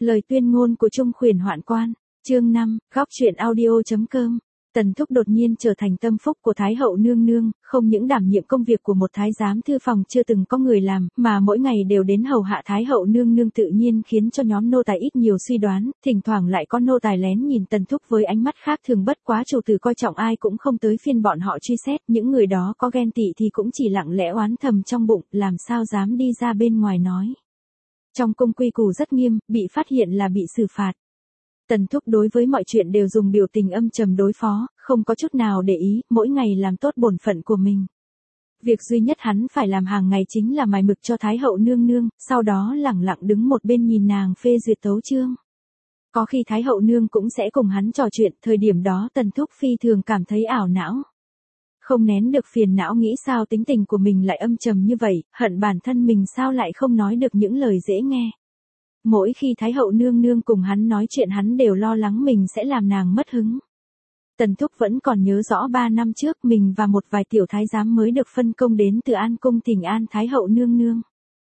Lời tuyên ngôn của Trung Khuyển Hoạn Quan, chương 5, góc truyện audio.com. Tần Thúc đột nhiên trở thành tâm phúc của Thái hậu nương nương, không những đảm nhiệm công việc của một thái giám thư phòng chưa từng có người làm, mà mỗi ngày đều đến hầu hạ Thái hậu nương nương, tự nhiên khiến cho nhóm nô tài ít nhiều suy đoán, thỉnh thoảng lại có nô tài lén nhìn Tần Thúc với ánh mắt khác thường, bất quá chủ tử coi trọng ai cũng không tới phiên bọn họ truy xét, những người đó có ghen tị thì cũng chỉ lặng lẽ oán thầm trong bụng, làm sao dám đi ra bên ngoài nói. Trong cung quy củ rất nghiêm, bị phát hiện là bị xử phạt. Tần Thúc đối với mọi chuyện đều dùng biểu tình âm trầm đối phó, không có chút nào để ý, mỗi ngày làm tốt bổn phận của mình. Việc duy nhất hắn phải làm hàng ngày chính là mài mực cho Thái hậu nương nương, sau đó lẳng lặng đứng một bên nhìn nàng phê duyệt tấu chương. Có khi Thái hậu nương cũng sẽ cùng hắn trò chuyện, thời điểm đó Tần Thúc phi thường cảm thấy ảo não. Không nén được phiền não nghĩ sao tính tình của mình lại âm trầm như vậy, hận bản thân mình sao lại không nói được những lời dễ nghe. Mỗi khi Thái hậu nương nương cùng hắn nói chuyện hắn đều lo lắng mình sẽ làm nàng mất hứng. Tần Thúc vẫn còn nhớ rõ 3 năm trước mình và một vài tiểu thái giám mới được phân công đến từ An Cung thỉnh an Thái hậu nương nương.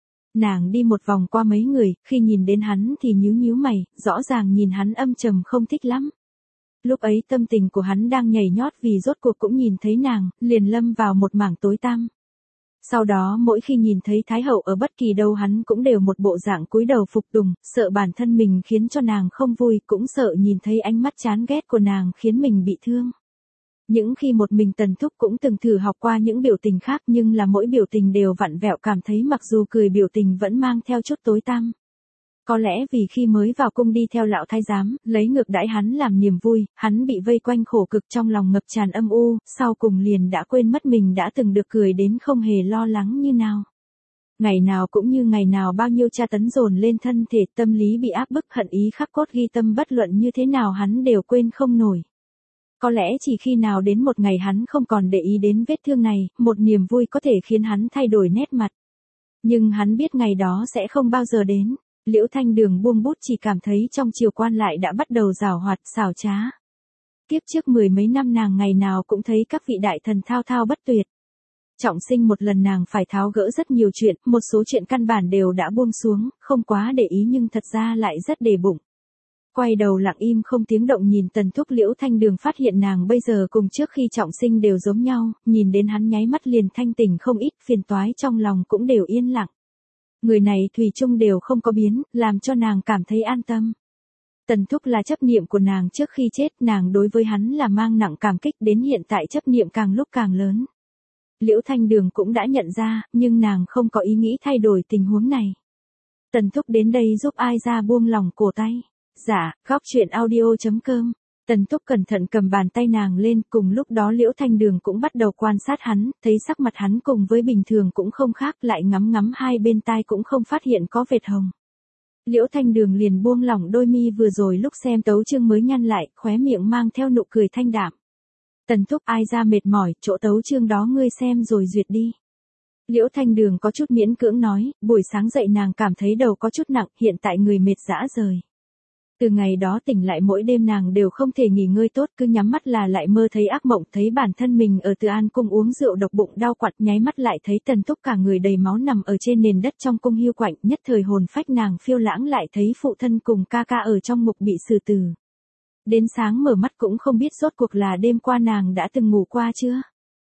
Nàng đi một vòng qua mấy người, khi nhìn đến hắn thì nhíu nhíu mày, rõ ràng nhìn hắn âm trầm không thích lắm. Lúc ấy tâm tình của hắn đang nhảy nhót vì rốt cuộc cũng nhìn thấy nàng, liền lâm vào một mảng tối tăm. Sau đó mỗi khi nhìn thấy Thái hậu ở bất kỳ đâu hắn cũng đều một bộ dạng cúi đầu phục tùng, sợ bản thân mình khiến cho nàng không vui, cũng sợ nhìn thấy ánh mắt chán ghét của nàng khiến mình bị thương. Những khi một mình Tần Thúc cũng từng thử học qua những biểu tình khác, nhưng là mỗi biểu tình đều vặn vẹo, cảm thấy mặc dù cười biểu tình vẫn mang theo chút tối tăm. Có lẽ vì khi mới vào cung đi theo lão thái giám, lấy ngược đãi hắn làm niềm vui, hắn bị vây quanh khổ cực trong lòng ngập tràn âm u, sau cùng liền đã quên mất mình đã từng được cười đến không hề lo lắng như nào. Ngày nào cũng như ngày nào, bao nhiêu tra tấn dồn lên thân thể, tâm lý bị áp bức, hận ý khắc cốt ghi tâm, bất luận như thế nào hắn đều quên không nổi. Có lẽ chỉ khi nào đến một ngày hắn không còn để ý đến vết thương này, một niềm vui có thể khiến hắn thay đổi nét mặt. Nhưng hắn biết ngày đó sẽ không bao giờ đến. Liễu Thanh Đường buông bút, chỉ cảm thấy trong triều quan lại đã bắt đầu giảo hoạt, xảo trá. Kiếp trước 10 mấy năm nàng ngày nào cũng thấy các vị đại thần thao thao bất tuyệt. Trọng sinh một lần nàng phải tháo gỡ rất nhiều chuyện, một số chuyện căn bản đều đã buông xuống, không quá để ý nhưng thật ra lại rất để bụng. Quay đầu lặng im không tiếng động nhìn Tần Thúc, Liễu Thanh Đường phát hiện nàng bây giờ cùng trước khi trọng sinh đều giống nhau, nhìn đến hắn nháy mắt liền thanh tỉnh không ít, phiền toái trong lòng cũng đều yên lặng. Người này thủy chung đều không có biến, làm cho nàng cảm thấy an tâm. Tần Thúc là chấp niệm của nàng trước khi chết, nàng đối với hắn là mang nặng cảm kích, đến hiện tại chấp niệm càng lúc càng lớn. Liễu Thanh Đường cũng đã nhận ra, nhưng nàng không có ý nghĩ thay đổi tình huống này. Tần Thúc đến đây giúp ai ra buông lòng cổ tay. Dạ, góc truyện audio.com. Tần Thúc cẩn thận cầm bàn tay nàng lên, cùng lúc đó Liễu Thanh Đường cũng bắt đầu quan sát hắn, thấy sắc mặt hắn cùng với bình thường cũng không khác, lại ngắm ngắm hai bên tai cũng không phát hiện có vệt hồng. Liễu Thanh Đường liền buông lỏng đôi mi vừa rồi lúc xem tấu chương mới nhăn lại, khóe miệng mang theo nụ cười thanh đạm. Tần Thúc, ai ra mệt mỏi, chỗ tấu chương đó ngươi xem rồi duyệt đi. Liễu Thanh Đường có chút miễn cưỡng nói, buổi sáng dậy nàng cảm thấy đầu có chút nặng, hiện tại người mệt rã rời. Từ ngày đó tỉnh lại mỗi đêm nàng đều không thể nghỉ ngơi tốt, cứ nhắm mắt là lại mơ thấy ác mộng, thấy bản thân mình ở Từ An cung uống rượu độc bụng đau quặn, nháy mắt lại thấy Tần Thúc cả người đầy máu nằm ở trên nền đất trong cung hiu quạnh, nhất thời hồn phách nàng phiêu lãng, lại thấy phụ thân cùng ca ca ở trong ngục bị xử tử. Đến sáng mở mắt cũng không biết rốt cuộc là đêm qua nàng đã từng ngủ qua chưa.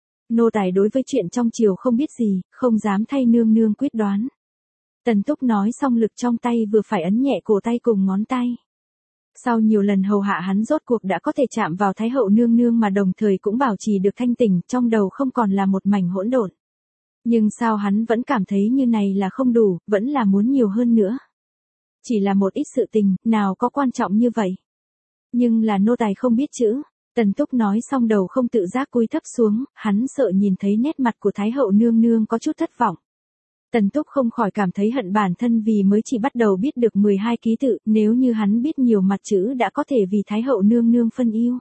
Nô tài đối với chuyện trong triều không biết gì, không dám thay nương nương quyết đoán. Tần Thúc nói xong lực trong tay vừa phải ấn nhẹ cổ tay cùng ngón tay. Sau nhiều lần hầu hạ hắn rốt cuộc đã có thể chạm vào Thái hậu nương nương mà đồng thời cũng bảo trì được thanh tỉnh, trong đầu không còn là một mảnh hỗn độn. Nhưng sao hắn vẫn cảm thấy như này là không đủ, vẫn là muốn nhiều hơn nữa. Chỉ là một ít sự tình, nào có quan trọng như vậy. Nhưng là nô tài không biết chữ. Tần Thúc nói xong đầu không tự giác cúi thấp xuống, hắn sợ nhìn thấy nét mặt của Thái hậu nương nương có chút thất vọng. Tần Thúc không khỏi cảm thấy hận bản thân vì mới chỉ bắt đầu biết được 12 ký tự, nếu như hắn biết nhiều mặt chữ đã có thể vì Thái hậu nương nương phân yêu.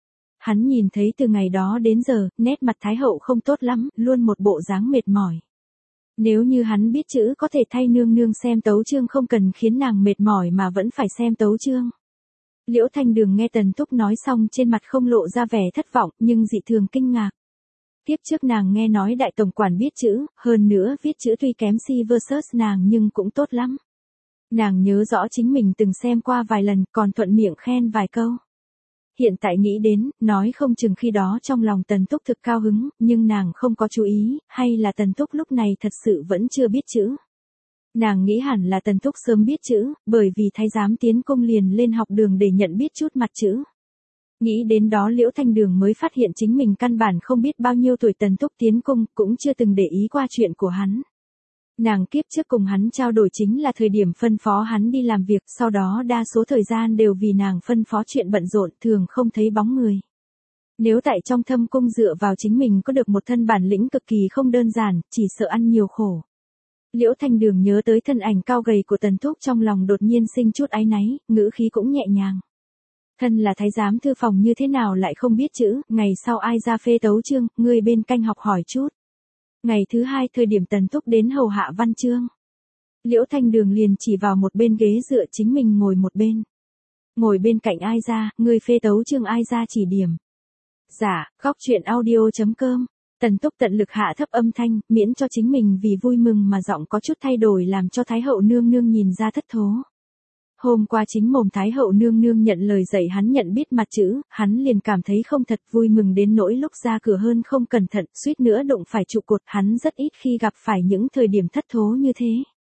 Hắn nhìn thấy từ ngày đó đến giờ, nét mặt Thái hậu không tốt lắm, luôn một bộ dáng mệt mỏi. Nếu như hắn biết chữ có thể thay nương nương xem tấu chương, không cần khiến nàng mệt mỏi mà vẫn phải xem tấu chương. Liễu Thanh Đường nghe Tần Thúc nói xong trên mặt không lộ ra vẻ thất vọng, nhưng dị thường kinh ngạc. Tiếp trước nàng nghe nói đại tổng quản biết chữ, hơn nữa viết chữ tuy kém si versus nàng nhưng cũng tốt lắm. Nàng nhớ rõ chính mình từng xem qua vài lần, còn thuận miệng khen vài câu. Hiện tại nghĩ đến, nói không chừng khi đó trong lòng Tần Túc thực cao hứng, nhưng nàng không có chú ý, hay là Tần Túc lúc này thật sự vẫn chưa biết chữ. Nàng nghĩ hẳn là Tần Túc sớm biết chữ, bởi vì thái giám tiến cung liền lên học đường để nhận biết chút mặt chữ. Nghĩ đến đó Liễu Thanh Đường mới phát hiện chính mình căn bản không biết bao nhiêu tuổi Tần Túc tiến cung, cũng chưa từng để ý qua chuyện của hắn. Nàng kiếp trước cùng hắn trao đổi chính là thời điểm phân phó hắn đi làm việc, sau đó đa số thời gian đều vì nàng phân phó chuyện bận rộn, thường không thấy bóng người. Nếu tại trong thâm cung dựa vào chính mình có được một thân bản lĩnh cực kỳ không đơn giản, chỉ sợ ăn nhiều khổ. Liễu Thanh Đường nhớ tới thân ảnh cao gầy của Tần Thúc trong lòng đột nhiên sinh chút áy náy, ngữ khí cũng nhẹ nhàng. Thân là thái giám thư phòng như thế nào lại không biết chữ, ngày sau ai ra phê tấu chương, ngươi bên canh học hỏi chút. Ngày thứ hai thời điểm Tần Thúc đến hầu hạ văn chương. Liễu Thanh Đường liền chỉ vào một bên ghế dựa chính mình ngồi một bên. Ngồi bên cạnh ai ra, ngươi phê tấu chương ai ra chỉ điểm. Dạ, góc chuyện audio.com. Tần Túc tận lực hạ thấp âm thanh, miễn cho chính mình vì vui mừng mà giọng có chút thay đổi làm cho Thái hậu nương nương nhìn ra thất thố. Hôm qua chính mồm Thái hậu nương nương nhận lời dạy hắn nhận biết mặt chữ, hắn liền cảm thấy không thật vui mừng đến nỗi lúc ra cửa hơn không cẩn thận, suýt nữa đụng phải trụ cột, hắn rất ít khi gặp phải những thời điểm thất thố như thế.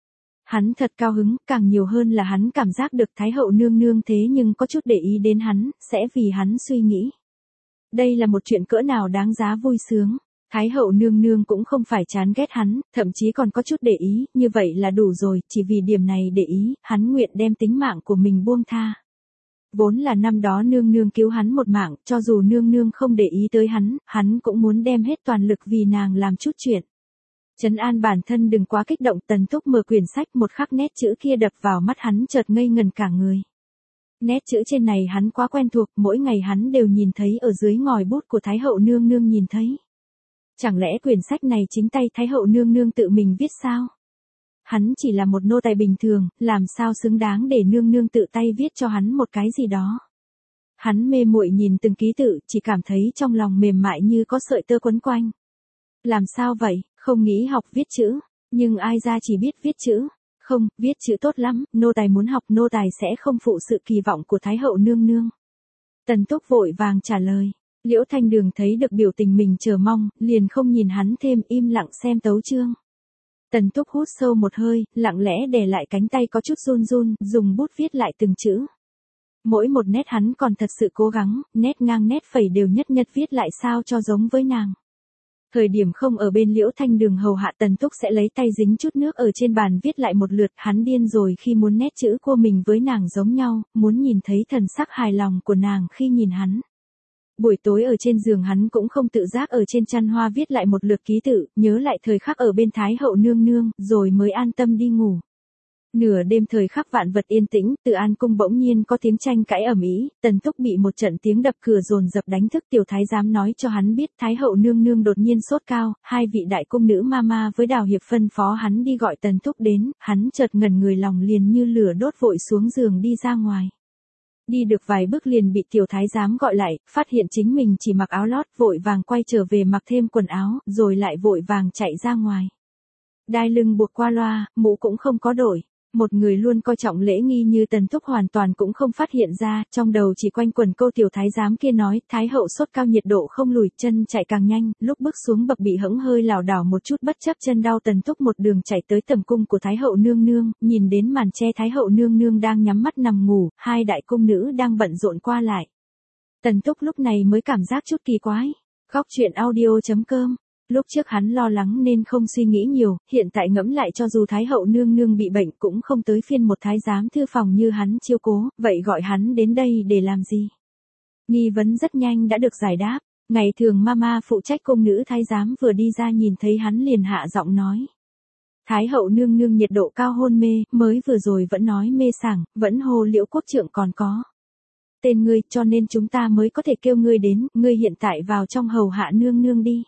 Hắn thật cao hứng, càng nhiều hơn là hắn cảm giác được Thái hậu nương nương thế nhưng có chút để ý đến hắn, sẽ vì hắn suy nghĩ. Đây là một chuyện cỡ nào đáng giá vui sướng. Thái hậu nương nương cũng không phải chán ghét hắn, thậm chí còn có chút để ý, như vậy là đủ rồi, chỉ vì điểm này để ý, hắn nguyện đem tính mạng của mình buông tha. Vốn là năm đó nương nương cứu hắn một mạng, cho dù nương nương không để ý tới hắn cũng muốn đem hết toàn lực vì nàng làm chút chuyện. Trấn an bản thân đừng quá kích động. Tần Túc mở quyển sách, một khắc nét chữ kia đập vào mắt hắn chợt ngây ngần cả người. Nét chữ trên này hắn quá quen thuộc, mỗi ngày hắn đều nhìn thấy ở dưới ngòi bút của Thái hậu nương nương nhìn thấy. Chẳng lẽ quyển sách này chính tay Thái hậu nương nương tự mình viết sao? Hắn chỉ là một nô tài bình thường, làm sao xứng đáng để nương nương tự tay viết cho hắn một cái gì đó. Hắn mê muội nhìn từng ký tự, chỉ cảm thấy trong lòng mềm mại như có sợi tơ quấn quanh. Làm sao vậy, không nghĩ học viết chữ, nhưng ai ra chỉ biết viết chữ. Không, viết chữ tốt lắm, nô tài muốn học, nô tài sẽ không phụ sự kỳ vọng của Thái hậu nương nương. Tần Túc vội vàng trả lời. Liễu Thanh Đường thấy được biểu tình mình chờ mong, liền không nhìn hắn thêm, im lặng xem tấu chương. Tần Túc hút sâu một hơi, lặng lẽ đè lại cánh tay có chút run run, dùng bút viết lại từng chữ. Mỗi một nét hắn còn thật sự cố gắng, nét ngang nét phẩy đều nhất nhất viết lại sao cho giống với nàng. Thời điểm không ở bên Liễu Thanh Đường hầu hạ, Tần Túc sẽ lấy tay dính chút nước ở trên bàn viết lại một lượt, hắn điên rồi khi muốn nét chữ của mình với nàng giống nhau, muốn nhìn thấy thần sắc hài lòng của nàng khi nhìn hắn. Buổi tối ở trên giường hắn cũng không tự giác ở trên chăn hoa viết lại một lượt ký tự, nhớ lại thời khắc ở bên Thái hậu nương nương, rồi mới an tâm đi ngủ. Nửa đêm thời khắc vạn vật yên tĩnh, Từ An cung bỗng nhiên có tiếng tranh cãi ầm ĩ, Tần Túc bị một trận tiếng đập cửa dồn dập đánh thức. Tiểu thái giám nói cho hắn biết Thái hậu nương nương đột nhiên sốt cao, hai vị đại cung nữ mama với Đào hiệp phân phó hắn đi gọi Tần Túc đến, hắn chợt ngẩn người, lòng liền như lửa đốt, vội xuống giường đi ra ngoài. Đi được vài bước liền bị tiểu thái giám gọi lại, phát hiện chính mình chỉ mặc áo lót, vội vàng quay trở về mặc thêm quần áo, rồi lại vội vàng chạy ra ngoài. Đai lưng buộc qua loa, mũ cũng không có đổi. Một người luôn coi trọng lễ nghi như Tần Túc hoàn toàn cũng không phát hiện ra, trong đầu chỉ quanh quẩn câu tiểu thái giám kia nói, Thái hậu sốt cao nhiệt độ không lùi, chân chạy càng nhanh, lúc bước xuống bậc bị hững hơi lảo đảo một chút, bất chấp chân đau. Tần Túc một đường chạy tới tầm cung của Thái hậu nương nương, nhìn đến màn che Thái hậu nương nương đang nhắm mắt nằm ngủ, hai đại cung nữ đang bận rộn qua lại. Tần Túc lúc này mới cảm giác chút kỳ quái. Góc chuyện audio.com. Lúc trước hắn lo lắng nên không suy nghĩ nhiều, hiện tại ngẫm lại cho dù Thái hậu nương nương bị bệnh cũng không tới phiên một thái giám thư phòng như hắn chiêu cố, vậy gọi hắn đến đây để làm gì? Nghi vấn rất nhanh đã được giải đáp. Ngày thường mama phụ trách cung nữ thái giám vừa đi ra nhìn thấy hắn liền hạ giọng nói. Thái hậu nương nương nhiệt độ cao hôn mê, mới vừa rồi vẫn nói mê sảng, vẫn hô Liễu quốc trượng còn có tên ngươi, cho nên chúng ta mới có thể kêu ngươi đến, ngươi hiện tại vào trong hầu hạ nương nương đi.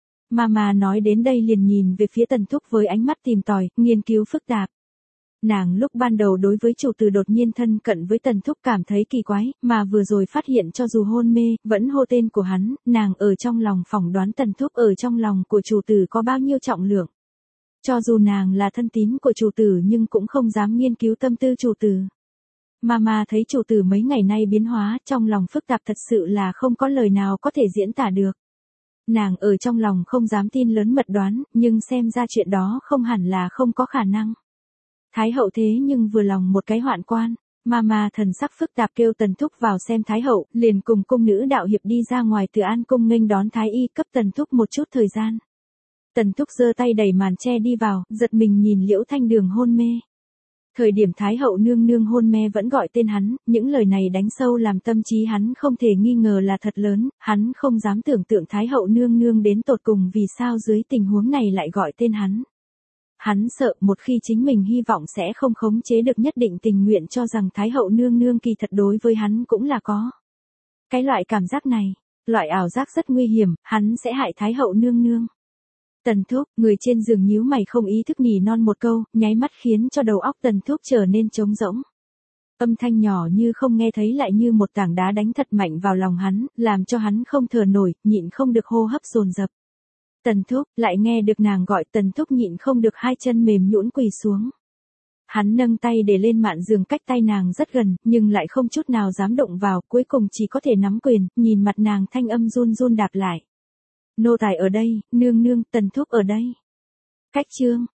Mama nói đến đây liền nhìn về phía Tần Thúc với ánh mắt tìm tòi, nghiên cứu phức tạp. Nàng lúc ban đầu đối với chủ tử đột nhiên thân cận với Tần Thúc cảm thấy kỳ quái, mà vừa rồi phát hiện cho dù hôn mê, vẫn hô tên của hắn, nàng ở trong lòng phỏng đoán Tần Thúc ở trong lòng của chủ tử có bao nhiêu trọng lượng. Cho dù nàng là thân tín của chủ tử nhưng cũng không dám nghiên cứu tâm tư chủ tử. Mama thấy chủ tử mấy ngày nay biến hóa, trong lòng phức tạp thật sự là không có lời nào có thể diễn tả được. Nàng ở trong lòng không dám tin lớn mật đoán, nhưng xem ra chuyện đó không hẳn là không có khả năng. Thái hậu thế nhưng vừa lòng một cái hoạn quan. Mama thần sắc phức tạp kêu Tần Thúc vào xem Thái hậu, liền cùng cung nữ đạo hiệp đi ra ngoài từ An cung nghênh đón Thái y, cấp Tần Thúc một chút thời gian. Tần Thúc giơ tay đẩy màn che đi vào, giật mình nhìn Liễu Thanh Đường hôn mê. Thời điểm Thái hậu nương nương hôn mê vẫn gọi tên hắn, những lời này đánh sâu làm tâm trí hắn không thể nghi ngờ là thật lớn, hắn không dám tưởng tượng Thái hậu nương nương đến tột cùng vì sao dưới tình huống này lại gọi tên hắn. Hắn sợ một khi chính mình hy vọng sẽ không khống chế được, nhất định tình nguyện cho rằng Thái hậu nương nương kỳ thật đối với hắn cũng là có. Cái loại cảm giác này, loại ảo giác rất nguy hiểm, hắn sẽ hại Thái hậu nương nương. Tần Thúc, người trên giường nhíu mày không ý thức nhỉ non một câu, nháy mắt khiến cho đầu óc Tần Thúc trở nên trống rỗng. Âm thanh nhỏ như không nghe thấy lại như một tảng đá đánh thật mạnh vào lòng hắn, làm cho hắn không thở nổi, nhịn không được hô hấp dồn dập. Tần Thúc, lại nghe được nàng gọi, Tần Thúc nhịn không được hai chân mềm nhũn quỳ xuống. Hắn nâng tay để lên mạn giường cách tay nàng rất gần, nhưng lại không chút nào dám động vào, cuối cùng chỉ có thể nắm quyền, nhìn mặt nàng thanh âm run run đáp lại. Nô tài ở đây, nương nương, Tần Thúc ở đây. Cách chương